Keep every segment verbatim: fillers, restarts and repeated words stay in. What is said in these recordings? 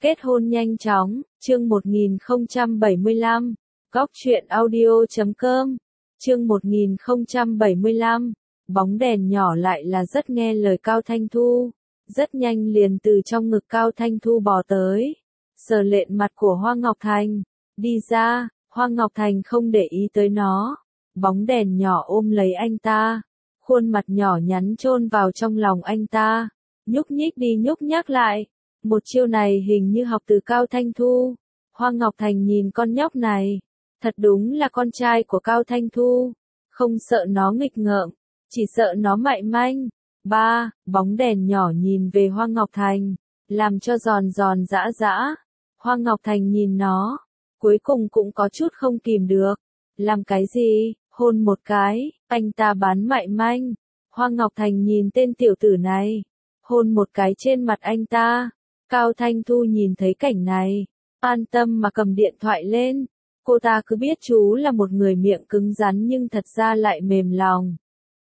Kết hôn nhanh chóng, chương một nghìn không trăm bảy mươi lăm, góc truyện audio chấm com, chương một nghìn không trăm bảy mươi lăm, bóng đèn nhỏ lại là rất nghe lời Cao Thanh Thu, rất nhanh liền từ trong ngực Cao Thanh Thu bò tới, sờ lện mặt của Hoa Ngọc Thành, đi ra, Hoa Ngọc Thành không để ý tới nó, bóng đèn nhỏ ôm lấy anh ta, khuôn mặt nhỏ nhắn chôn vào trong lòng anh ta, nhúc nhích đi nhúc nhắc lại. Một chiêu này hình như học từ Cao Thanh Thu. Hoa Ngọc Thành nhìn con nhóc này, thật đúng là con trai của Cao Thanh Thu, không sợ nó nghịch ngợm, chỉ sợ nó mại manh. Ba, bóng đèn nhỏ nhìn về Hoa Ngọc Thành, làm cho giòn giòn giã giã. Hoa Ngọc Thành nhìn nó, cuối cùng cũng có chút không kìm được. Làm cái gì, hôn một cái, anh ta bán mại manh. Hoa Ngọc Thành nhìn tên tiểu tử này, hôn một cái trên mặt anh ta. Cao Thanh Thu nhìn thấy cảnh này, an tâm mà cầm điện thoại lên. Cô ta cứ biết chú là một người miệng cứng rắn nhưng thật ra lại mềm lòng.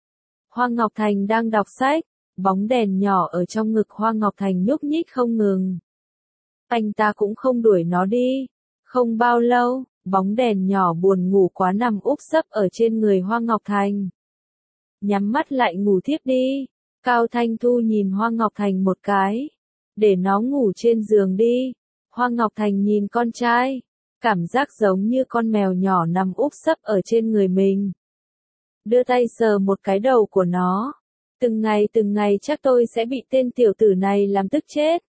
Hoa Ngọc Thành đang đọc sách, bóng đèn nhỏ ở trong ngực Hoa Ngọc Thành nhúc nhích không ngừng. Anh ta cũng không đuổi nó đi. Không bao lâu, bóng đèn nhỏ buồn ngủ quá nằm úp sấp ở trên người Hoa Ngọc Thành. Nhắm mắt lại ngủ thiếp đi. Cao Thanh Thu nhìn Hoa Ngọc Thành một cái. Để nó ngủ trên giường đi. Hoa Ngọc Thành nhìn con trai, cảm giác giống như con mèo nhỏ nằm úp sấp ở trên người mình. Đưa tay sờ một cái đầu của nó. Từng ngày từng ngày chắc tôi sẽ bị tên tiểu tử này làm tức chết.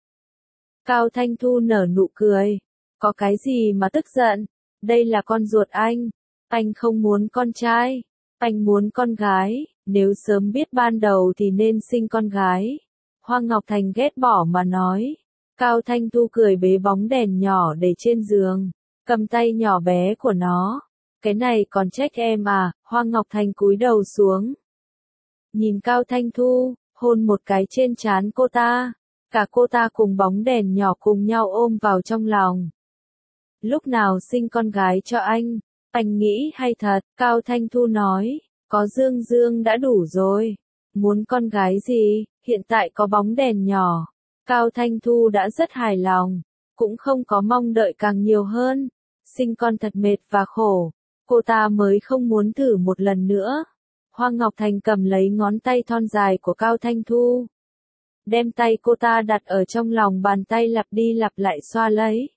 Cao Thanh Thu nở nụ cười. Có cái gì mà tức giận? Đây là con ruột anh. Anh không muốn con trai. Anh muốn con gái. Nếu sớm biết ban đầu thì nên sinh con gái. Hoa Ngọc Thành ghét bỏ mà nói. Cao Thanh Thu cười bế bóng đèn nhỏ để trên giường, cầm tay nhỏ bé của nó. Cái này còn trách em à? Hoa Ngọc Thành cúi đầu xuống. Nhìn Cao Thanh Thu, hôn một cái trên trán cô ta. Cả cô ta cùng bóng đèn nhỏ cùng nhau ôm vào trong lòng. Lúc nào sinh con gái cho anh? Anh nghĩ hay thật, Cao Thanh Thu nói. Có Dương Dương đã đủ rồi. Muốn con gái gì? Hiện tại có bóng đèn nhỏ. Cao Thanh Thu đã rất hài lòng, cũng không có mong đợi càng nhiều hơn. Sinh con thật mệt và khổ, cô ta mới không muốn thử một lần nữa. Hoa Ngọc Thành cầm lấy ngón tay thon dài của Cao Thanh Thu, đem tay cô ta đặt ở trong lòng bàn tay lặp đi lặp lại xoa lấy.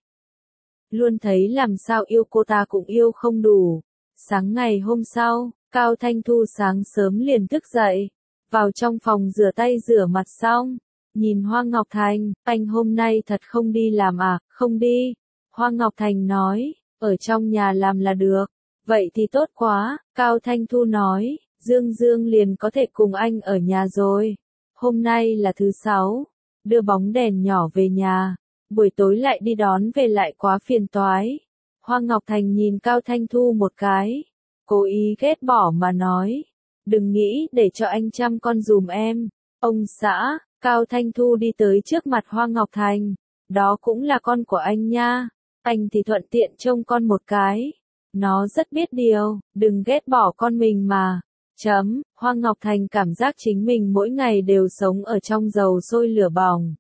Luôn thấy làm sao yêu cô ta cũng yêu không đủ. Sáng ngày hôm sau, Cao Thanh Thu sáng sớm liền thức dậy, vào trong phòng rửa tay rửa mặt xong. Nhìn Hoa Ngọc Thành, anh hôm nay thật không đi làm à? Không đi. Hoa Ngọc Thành nói, ở trong nhà làm là được. Vậy thì tốt quá, Cao Thanh Thu nói, Dương Dương liền có thể cùng anh ở nhà rồi. Hôm nay là thứ sáu, đưa bóng đèn nhỏ về nhà, buổi tối lại đi đón về lại quá phiền toái. Hoa Ngọc Thành nhìn Cao Thanh Thu một cái, cố ý ghét bỏ mà nói, đừng nghĩ để cho anh chăm con dùm em. Ông xã. Cao Thanh Thu đi tới trước mặt Hoa Ngọc Thành. Đó cũng là con của anh nha. Anh thì thuận tiện trông con một cái. Nó rất biết điều, đừng ghét bỏ con mình mà. Chấm, Hoa Ngọc Thành cảm giác chính mình mỗi ngày đều sống ở trong dầu sôi lửa bỏng.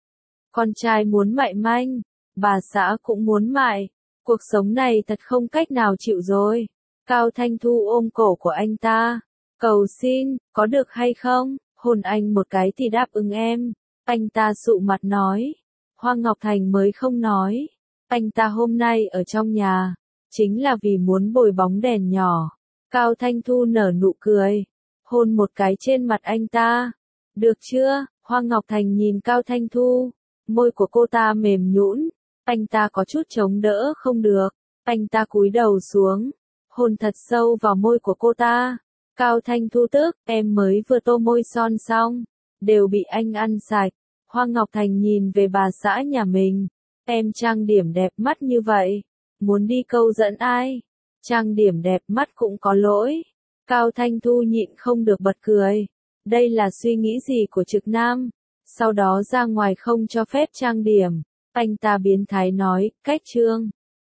Con trai muốn mại manh, bà xã cũng muốn mại. Cuộc sống này thật không cách nào chịu rồi. Cao Thanh Thu ôm cổ của anh ta. Cầu xin, có được hay không? Hôn anh một cái thì đáp ứng em. Anh ta sụ mặt nói. Hoa Ngọc Thành mới không nói. Anh ta hôm nay ở trong nhà, chính là vì muốn bồi bóng đèn nhỏ. Cao Thanh Thu nở nụ cười, hôn một cái trên mặt anh ta. Được chưa? Hoa Ngọc Thành nhìn Cao Thanh Thu, môi của cô ta mềm nhũn, anh ta có chút chống đỡ không được. Anh ta cúi đầu xuống, hôn thật sâu vào môi của cô ta. Cao Thanh Thu tức, em mới vừa tô môi son xong, đều bị anh ăn sạch. Hoa Ngọc Thành nhìn về bà xã nhà mình, em trang điểm đẹp mắt như vậy, muốn đi câu dẫn ai? Trang điểm đẹp mắt cũng có lỗi. Cao Thanh Thu nhịn không được bật cười. Đây là suy nghĩ gì của trực nam? Sau đó ra ngoài không cho phép trang điểm. Anh ta biến thái nói, cách trương.